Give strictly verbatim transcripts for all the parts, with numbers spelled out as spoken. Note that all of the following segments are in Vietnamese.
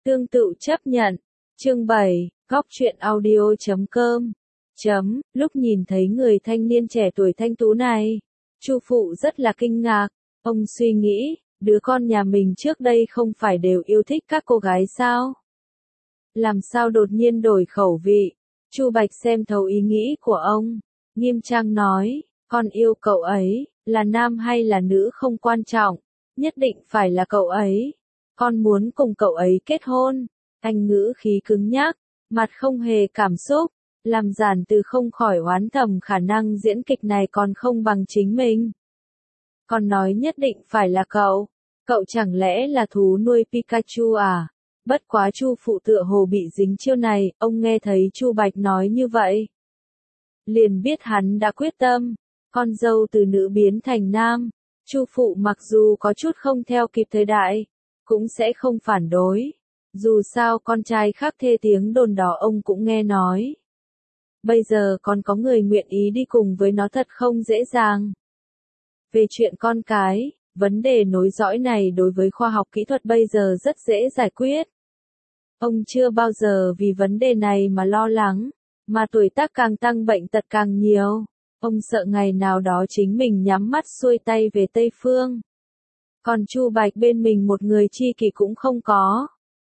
Tương tự chấp nhận. Chương bảy, góc truyện audio chấm com. Chấm, lúc nhìn thấy người thanh niên trẻ tuổi thanh tú này, Chu phụ rất là kinh ngạc. Ông suy nghĩ, đứa con nhà mình trước đây không phải đều yêu thích các cô gái sao? Làm sao đột nhiên đổi khẩu vị? Chu Bạch xem thấu ý nghĩ của ông, nghiêm trang nói, con yêu cậu ấy, là nam hay là nữ không quan trọng, nhất định phải là cậu ấy. Con muốn cùng cậu ấy kết hôn. Anh ngữ khí cứng nhắc, mặt không hề cảm xúc, làm Giản Từ không khỏi oán thầm khả năng diễn kịch này còn không bằng chính mình. Con nói nhất định phải là cậu, cậu chẳng lẽ là thú nuôi Pikachu à? Bất quá Chu phụ tựa hồ bị dính chiêu này, ông nghe thấy Chu Bạch nói như vậy, liền biết hắn đã quyết tâm, con dâu từ nữ biến thành nam. Chu phụ mặc dù có chút không theo kịp thời đại, cũng sẽ không phản đối. Dù sao con trai khác thê tiếng đồn đó ông cũng nghe nói. Bây giờ còn có người nguyện ý đi cùng với nó thật không dễ dàng. Về chuyện con cái, vấn đề nối dõi này đối với khoa học kỹ thuật bây giờ rất dễ giải quyết. Ông chưa bao giờ vì vấn đề này mà lo lắng, mà tuổi tác càng tăng bệnh tật càng nhiều. Ông sợ ngày nào đó chính mình nhắm mắt xuôi tay về Tây Phương. Còn Chu Bạch bên mình một người tri kỷ cũng không có.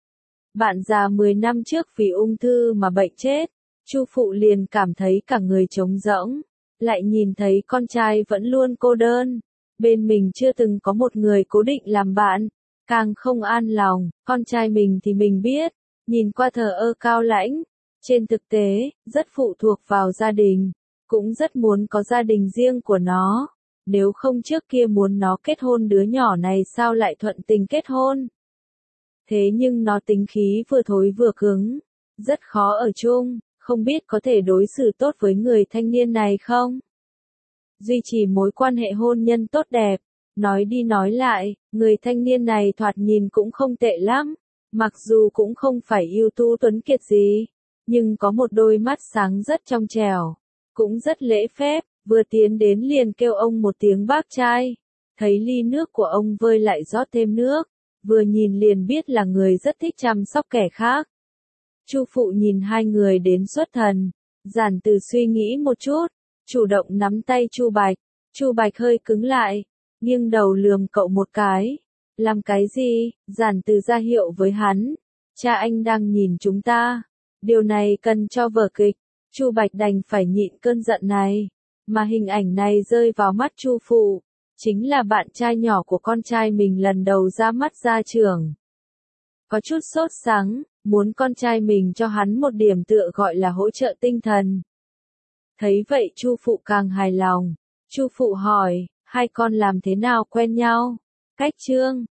Bạn già mười năm trước vì ung thư mà bệnh chết, Chu phụ liền cảm thấy cả người trống rỗng, lại nhìn thấy con trai vẫn luôn cô đơn, bên mình chưa từng có một người cố định làm bạn, càng không an lòng. Con trai mình thì mình biết, nhìn qua thờ ơ cao lãnh, trên thực tế, rất phụ thuộc vào gia đình, cũng rất muốn có gia đình riêng của nó, nếu không trước kia muốn nó kết hôn đứa nhỏ này sao lại thuận tình kết hôn. Thế nhưng nó tính khí vừa thối vừa cứng, rất khó ở chung, không biết có thể đối xử tốt với người thanh niên này không? Duy trì mối quan hệ hôn nhân tốt đẹp, nói đi nói lại, người thanh niên này thoạt nhìn cũng không tệ lắm, mặc dù cũng không phải ưu tú tuấn kiệt gì, nhưng có một đôi mắt sáng rất trong trẻo, cũng rất lễ phép, vừa tiến đến liền kêu ông một tiếng bác trai, thấy ly nước của ông vơi lại rót thêm nước. Vừa nhìn liền biết là người rất thích chăm sóc kẻ khác. Chu phụ nhìn hai người đến xuất thần, Giản Từ suy nghĩ một chút, chủ động nắm tay Chu Bạch. Chu Bạch hơi cứng lại, nghiêng đầu lườm cậu một cái. Làm cái gì? Giản Từ ra hiệu với hắn. Cha anh đang nhìn chúng ta. Điều này cần cho vở kịch. Chu Bạch đành phải nhịn cơn giận này. Mà hình ảnh này rơi vào mắt Chu phụ. Chính là bạn trai nhỏ của con trai mình lần đầu ra mắt gia trưởng. Có chút sốt sắng, muốn con trai mình cho hắn một điểm tựa gọi là hỗ trợ tinh thần. Thấy vậy Chu phụ càng hài lòng. Chu phụ hỏi, hai con làm thế nào quen nhau? Cách chương,